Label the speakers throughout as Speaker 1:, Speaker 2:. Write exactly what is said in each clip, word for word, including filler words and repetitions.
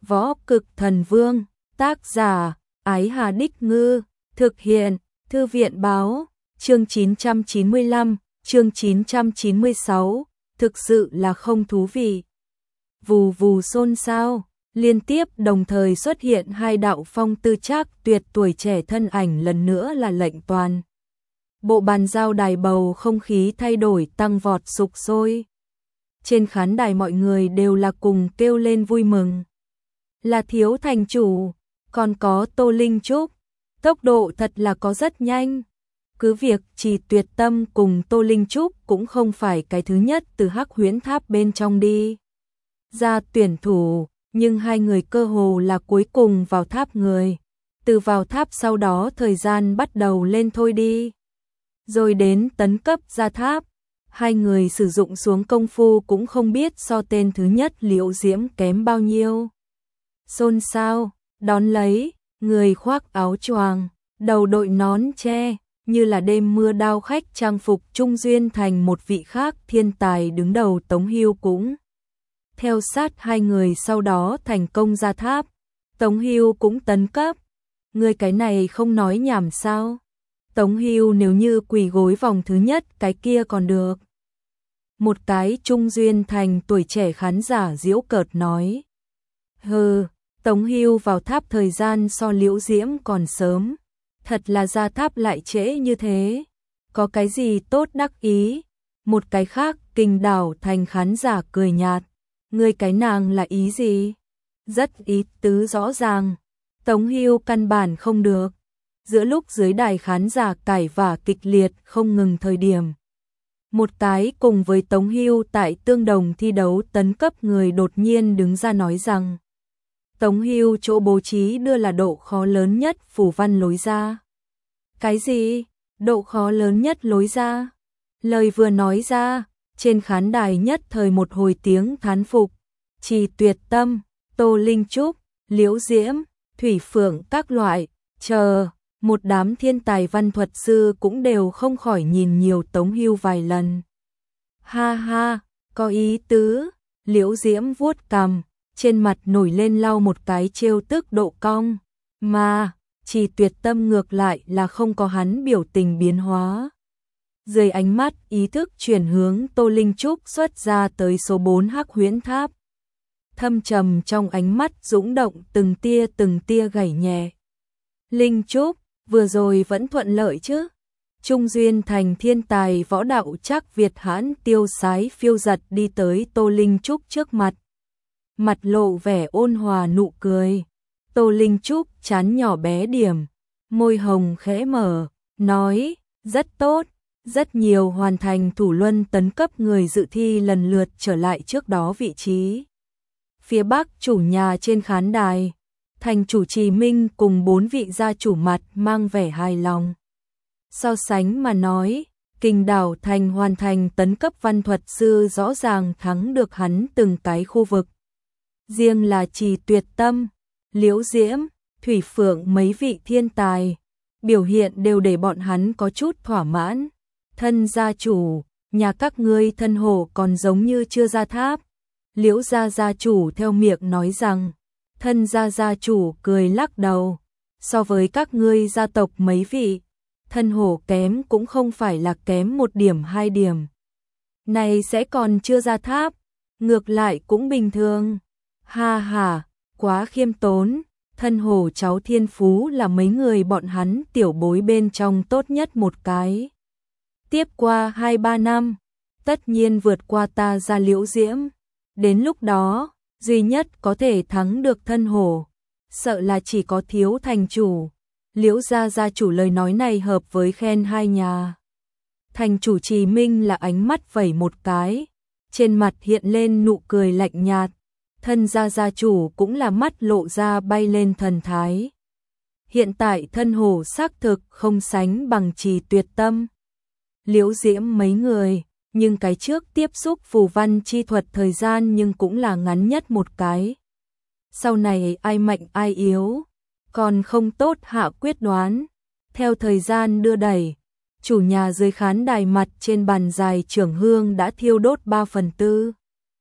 Speaker 1: Võ Cực Thần Vương, tác giả, Ái Hà Đích Ngư, thực hiện, Thư viện Báo, chương chín trăm chín mươi lăm, chương chín trăm chín mươi sáu, thực sự là không thú vị. Vù vù xôn xao, liên tiếp đồng thời xuất hiện hai đạo phong tư trác tuyệt tuổi trẻ thân ảnh lần nữa là lệnh toàn. Bộ bàn giao đài bầu không khí thay đổi tăng vọt sục sôi. Trên khán đài mọi người đều là cùng kêu lên vui mừng. Là thiếu thành chủ, còn có Tô Linh Trúc, tốc độ thật là có rất nhanh. Cứ việc Trì Tuyệt Tâm cùng Tô Linh Trúc cũng không phải cái thứ nhất từ Hắc Huyễn Tháp bên trong đi ra tuyển thủ, nhưng hai người cơ hồ là cuối cùng vào tháp người. Từ vào tháp sau đó thời gian bắt đầu lên thôi đi. Rồi đến tấn cấp ra tháp, hai người sử dụng xuống công phu cũng không biết so tên thứ nhất Liễu Diễm kém bao nhiêu. Xôn xao, đón lấy, người khoác áo choàng, đầu đội nón che, như là đêm mưa đao khách trang phục trung duyên thành một vị khác thiên tài đứng đầu Tống Hưu cũng theo sát hai người sau đó thành công ra tháp. Tống Hưu cũng tấn cấp. Người cái này không nói nhảm sao? Tống Hưu nếu như quỳ gối vòng thứ nhất cái kia còn được. Một cái trung duyên thành tuổi trẻ khán giả giễu cợt nói. Hừ, Tống Hưu vào tháp thời gian so Liễu Diễm còn sớm. Thật là ra tháp lại trễ như thế. Có cái gì tốt đắc ý? Một cái khác Kinh Đảo thành khán giả cười nhạt. Người cái nàng là ý gì? Rất ý tứ rõ ràng. Tống Hưu căn bản không được. Giữa lúc dưới đài khán giả cãi vã kịch liệt không ngừng thời điểm. Một cái cùng với Tống Hưu tại tương đồng thi đấu tấn cấp người đột nhiên đứng ra nói rằng Tống Hưu chỗ bố trí đưa là độ khó lớn nhất phủ văn lối ra. Cái gì? Độ khó lớn nhất lối ra? Lời vừa nói ra, trên khán đài nhất thời một hồi tiếng thán phục. Trì Tuyệt Tâm, Tô Linh Trúc, Liễu Diễm, Thủy Phượng các loại, chờ, một đám thiên tài văn thuật sư cũng đều không khỏi nhìn nhiều Tống Hưu vài lần. Ha ha, có ý tứ, Liễu Diễm vuốt cằm, trên mặt nổi lên lau một cái trêu tức độ cong, mà Trì Tuyệt Tâm ngược lại là không có hắn biểu tình biến hóa. Dưới ánh mắt ý thức chuyển hướng Tô Linh Trúc xuất ra tới số bốn Hắc Huyễn Tháp. Thâm trầm trong ánh mắt dũng động từng tia từng tia gảy nhẹ. Linh Trúc, vừa rồi vẫn thuận lợi chứ? Trung duyên thành thiên tài võ đạo Trác Việt hãn tiêu sái phiêu giật đi tới Tô Linh Trúc trước mặt. Mặt lộ vẻ ôn hòa nụ cười. Tô Linh Trúc trán nhỏ bé điểm, môi hồng khẽ mở, nói, rất tốt, rất nhiều hoàn thành thủ luân tấn cấp người dự thi lần lượt trở lại trước đó vị trí. Phía Bắc chủ nhà trên khán đài, thành chủ Trì Minh cùng bốn vị gia chủ mặt mang vẻ hài lòng. So sánh mà nói, Kinh Đảo thành hoàn thành tấn cấp văn thuật sư rõ ràng thắng được hắn từng cái khu vực. Riêng là Trì Tuyệt Tâm, Liễu Diễm, Thủy Phượng mấy vị thiên tài, biểu hiện đều để bọn hắn có chút thỏa mãn. Thân gia chủ, nhà các ngươi thân hổ còn giống như chưa ra tháp. Liễu gia gia chủ theo miệng nói rằng, thân gia gia chủ cười lắc đầu. So với các ngươi gia tộc mấy vị, thân hổ kém cũng không phải là kém một điểm hai điểm. Này sẽ còn chưa ra tháp, ngược lại cũng bình thường. Ha ha, quá khiêm tốn, thân hổ cháu thiên phú là mấy người bọn hắn tiểu bối bên trong tốt nhất một cái. Tiếp qua hai ba năm, tất nhiên vượt qua ta ra Liễu Diễm. Đến lúc đó, duy nhất có thể thắng được thân hổ, sợ là chỉ có thiếu thành chủ. Liễu gia gia chủ lời nói này hợp với khen hai nhà. Thành chủ Trì Minh là ánh mắt vẩy một cái, trên mặt hiện lên nụ cười lạnh nhạt. Thân gia gia chủ cũng là mắt lộ ra bay lên thần thái. Hiện tại thân hổ xác thực không sánh bằng Trì Tuyệt Tâm, Liễu Diễm mấy người, nhưng cái trước tiếp xúc phù văn chi thuật thời gian nhưng cũng là ngắn nhất một cái. Sau này ai mạnh ai yếu, còn không tốt hạ quyết đoán. Theo thời gian đưa đẩy, chủ nhà dưới khán đài mặt trên bàn dài trưởng hương đã thiêu đốt ba phần tư.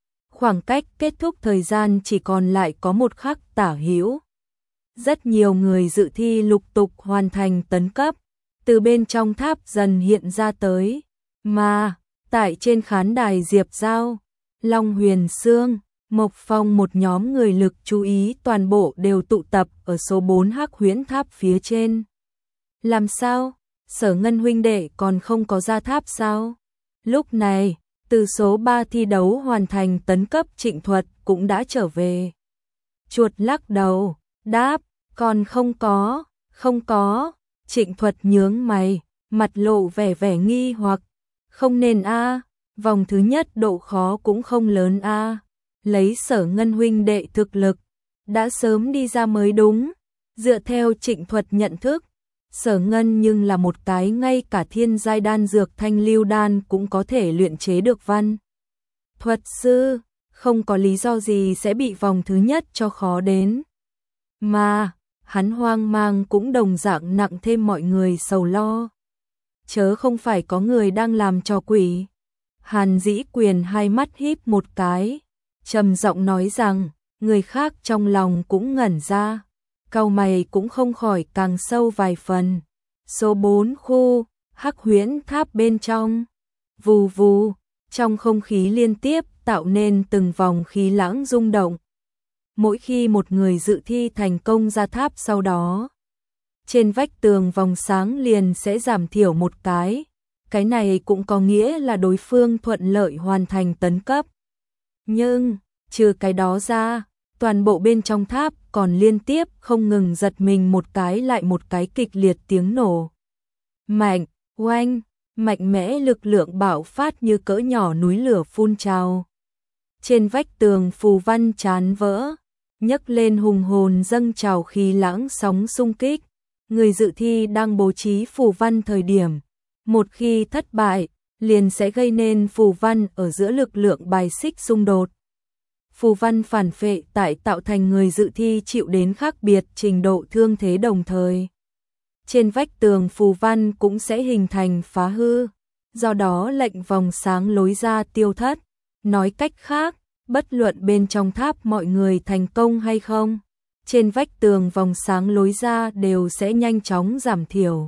Speaker 1: Khoảng cách kết thúc thời gian chỉ còn lại có một khắc tả hữu. Rất nhiều người dự thi lục tục hoàn thành tấn cấp, từ bên trong tháp dần hiện ra tới, mà tại trên khán đài Diệp Giao, Long Huyền Sương, Mộc Phong một nhóm người lực chú ý toàn bộ đều tụ tập ở số bốn Hắc Huyễn Tháp phía trên. Làm sao? Sở Ngân huynh đệ còn không có ra tháp sao? Lúc này, từ số ba thi đấu hoàn thành tấn cấp Trịnh Thuật cũng đã trở về. Chuột lắc đầu, đáp, còn không có, không có. Trịnh Thuật nhướng mày, mặt lộ vẻ vẻ nghi hoặc, không nên a, vòng thứ nhất độ khó cũng không lớn a. Lấy Sở Ngân huynh đệ thực lực, đã sớm đi ra mới đúng. Dựa theo Trịnh Thuật nhận thức, Sở Ngân nhưng là một cái ngay cả thiên giai đan dược thanh lưu đan cũng có thể luyện chế được văn. Thuật sư, không có lý do gì sẽ bị vòng thứ nhất cho khó đến. Mà, hắn hoang mang cũng đồng dạng nặng thêm mọi người sầu lo. Chớ không phải có người đang làm trò quỷ. Hàn Dĩ Quyền hai mắt híp một cái, trầm giọng nói rằng, người khác trong lòng cũng ngẩn ra. Cau mày cũng không khỏi càng sâu vài phần. Số bốn khu, Hắc Huyễn Tháp bên trong. Vù vù, trong không khí liên tiếp tạo nên từng vòng khí lãng rung động. Mỗi khi một người dự thi thành công ra tháp sau đó, trên vách tường vòng sáng liền sẽ giảm thiểu một cái. Cái này cũng có nghĩa là đối phương thuận lợi hoàn thành tấn cấp. Nhưng, trừ cái đó ra, toàn bộ bên trong tháp còn liên tiếp không ngừng giật mình một cái lại một cái kịch liệt tiếng nổ. Mạnh, oanh, mạnh mẽ lực lượng bạo phát như cỡ nhỏ núi lửa phun trào. Trên vách tường phù văn chán vỡ, nhấc lên hùng hồn dâng trào khí lãng sóng xung kích. Người dự thi đang bố trí phù văn thời điểm, một khi thất bại, liền sẽ gây nên phù văn ở giữa lực lượng bài xích xung đột. Phù văn phản phệ tại tạo thành người dự thi chịu đến khác biệt trình độ thương thế đồng thời. Trên vách tường phù văn cũng sẽ hình thành phá hư, do đó lệnh vòng sáng lối ra tiêu thất. Nói cách khác, bất luận bên trong tháp mọi người thành công hay không, trên vách tường vòng sáng lối ra đều sẽ nhanh chóng giảm thiểu.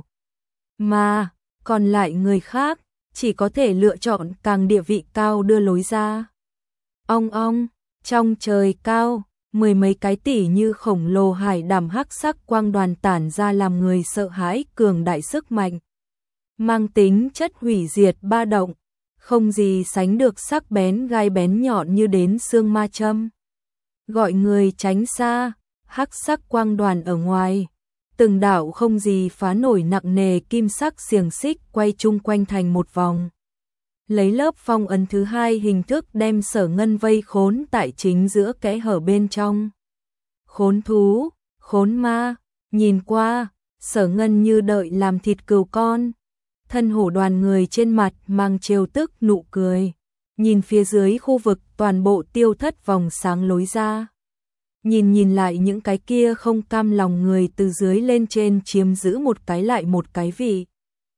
Speaker 1: Mà, còn lại người khác, chỉ có thể lựa chọn càng địa vị cao đưa lối ra. Ong ong, trong trời cao, mười mấy cái tỉ như khổng lồ hải đảm hắc sắc quang đoàn tản ra làm người sợ hãi cường đại sức mạnh. Mang tính chất hủy diệt ba động, không gì sánh được sắc bén gai bén nhọn như đến xương ma châm. Gọi người tránh xa, hắc sắc quang đoàn ở ngoài. Từng đạo không gì phá nổi nặng nề kim sắc xiềng xích quay chung quanh thành một vòng. Lấy lớp phong ấn thứ hai hình thức đem Sở Ngân vây khốn tại chính giữa kẽ hở bên trong. Khốn thú, khốn ma, nhìn qua, Sở Ngân như đợi làm thịt cừu con. Thân hổ đoàn người trên mặt mang trêu tức nụ cười, nhìn phía dưới khu vực toàn bộ tiêu thất vòng sáng lối ra. Nhìn nhìn lại những cái kia không cam lòng người từ dưới lên trên chiếm giữ một cái lại một cái vị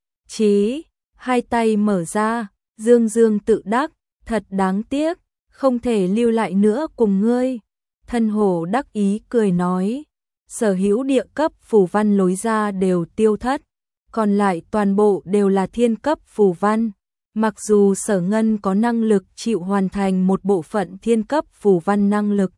Speaker 1: trí, hai tay mở ra, dương dương tự đắc, thật đáng tiếc, không thể lưu lại nữa cùng ngươi. Thân hổ đắc ý cười nói, sở hữu địa cấp phù văn lối ra đều tiêu thất, còn lại toàn bộ đều là thiên cấp phù văn. Mặc dù Sở Ngân có năng lực chịu hoàn thành một bộ phận thiên cấp phù văn năng lực,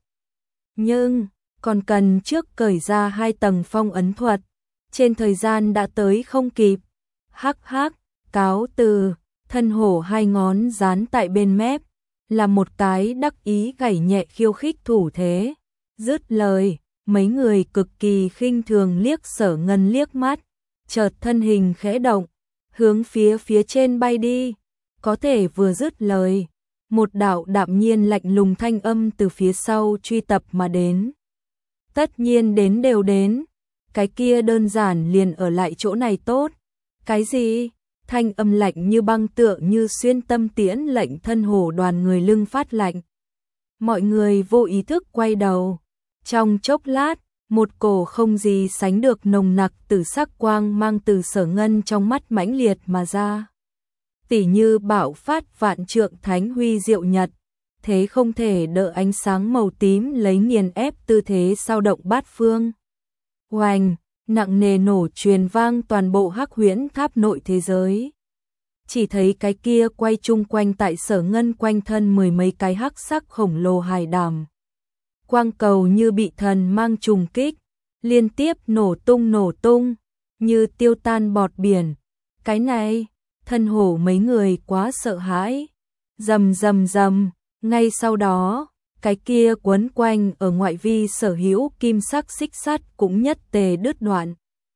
Speaker 1: nhưng còn cần trước cởi ra hai tầng phong ấn thuật, trên thời gian đã tới không kịp. Hắc hắc, cáo từ, thân hổ hai ngón dán tại bên mép, là một cái đắc ý gảy nhẹ khiêu khích thủ thế. Dứt lời, mấy người cực kỳ khinh thường liếc Sở Ngân liếc mắt, chợt thân hình khẽ động, hướng phía phía trên bay đi. Có thể vừa dứt lời, một đạo đạm nhiên lạnh lùng thanh âm từ phía sau truy tập mà đến. Tất nhiên đến đều đến, cái kia đơn giản liền ở lại chỗ này tốt. Cái gì? Thanh âm lạnh như băng tựa như xuyên tâm tiễn lệnh thân hổ đoàn người lưng phát lạnh. Mọi người vô ý thức quay đầu. Trong chốc lát, một cổ không gì sánh được nồng nặc từ sắc quang mang từ Sở Ngân trong mắt mãnh liệt mà ra. Tỉ như bạo phát vạn trượng thánh huy diệu nhật, thế không thể đỡ ánh sáng màu tím lấy nghiền ép tư thế sao động bát phương. Oanh, nặng nề nổ truyền vang toàn bộ Hắc Huyễn Tháp nội thế giới. Chỉ thấy cái kia quay chung quanh tại Sở Ngân quanh thân mười mấy cái hắc sắc khổng lồ hải đàm. Quang cầu như bị thần mang trùng kích, liên tiếp nổ tung nổ tung, như tiêu tan bọt biển. Cái này, thân hổ mấy người quá sợ hãi. Rầm rầm rầm, ngay sau đó, cái kia quấn quanh ở ngoại vi sở hữu kim sắc xích sắt cũng nhất tề đứt đoạn.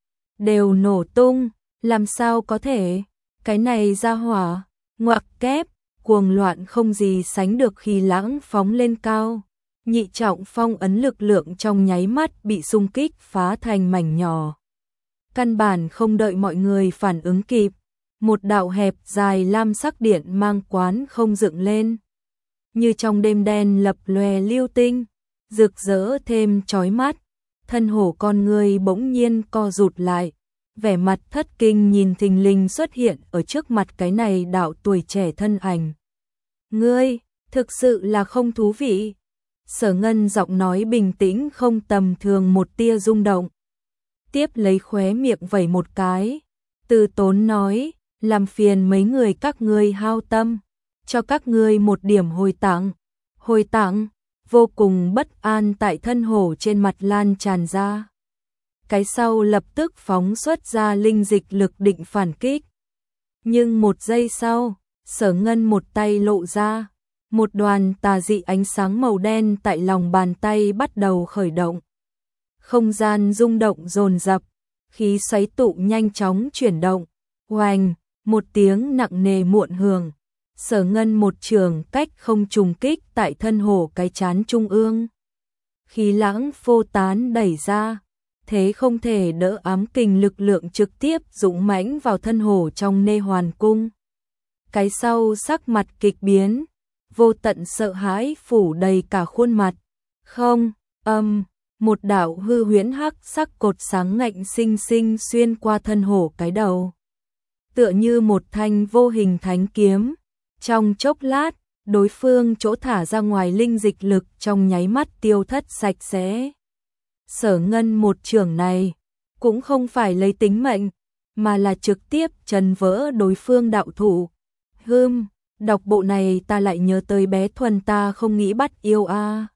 Speaker 1: Đều nổ tung, làm sao có thể? Cái này ra hỏa, ngoặc kép, cuồng loạn không gì sánh được khi lãng phóng lên cao. Nhị trọng phong ấn lực lượng trong nháy mắt bị xung kích phá thành mảnh nhỏ. Căn bản không đợi mọi người phản ứng kịp, một đạo hẹp dài lam sắc điện mang quán không dựng lên. Như trong đêm đen lập lòe lưu tinh, rực rỡ thêm chói mắt, thân hổ con người bỗng nhiên co rụt lại, vẻ mặt thất kinh nhìn thình lình xuất hiện ở trước mặt cái này đạo tuổi trẻ thân ảnh. Ngươi, thực sự là không thú vị. Sở Ngân giọng nói bình tĩnh không tầm thường một tia rung động. Tiếp lấy khóe miệng vẩy một cái, từ tốn nói, làm phiền mấy người các ngươi hao tâm, cho các ngươi một điểm hồi tặng. Hồi tặng, vô cùng bất an tại thân hổ trên mặt lan tràn ra. Cái sau lập tức phóng xuất ra linh dịch lực định phản kích. Nhưng một giây sau, Sở Ngân một tay lộ ra, một đoàn tà dị ánh sáng màu đen tại lòng bàn tay bắt đầu khởi động. Không gian rung động dồn dập, khí xoáy tụ nhanh chóng chuyển động. Oanh, một tiếng nặng nề muộn hưởng. Sở Ngân một trường cách không trùng kích tại thân hổ cái chán trung ương. Khí lãng phô tán đẩy ra, thế không thể đỡ ám kình lực lượng trực tiếp dũng mãnh vào thân hổ trong nê hoàn cung. Cái sau sắc mặt kịch biến, vô tận sợ hãi phủ đầy cả khuôn mặt. Không, âm, một đạo hư huyễn hắc sắc cột sáng ngạnh sinh sinh xuyên qua thân hổ cái đầu. Tựa như một thanh vô hình thánh kiếm. Trong chốc lát, đối phương chỗ thả ra ngoài linh dịch lực trong nháy mắt tiêu thất sạch sẽ. Sở Ngân một trường này, cũng không phải lấy tính mệnh, mà là trực tiếp trần vỡ đối phương đạo thủ. Hừm, đọc bộ này ta lại nhớ tới bé Thuần ta không nghĩ bắt yêu a. À.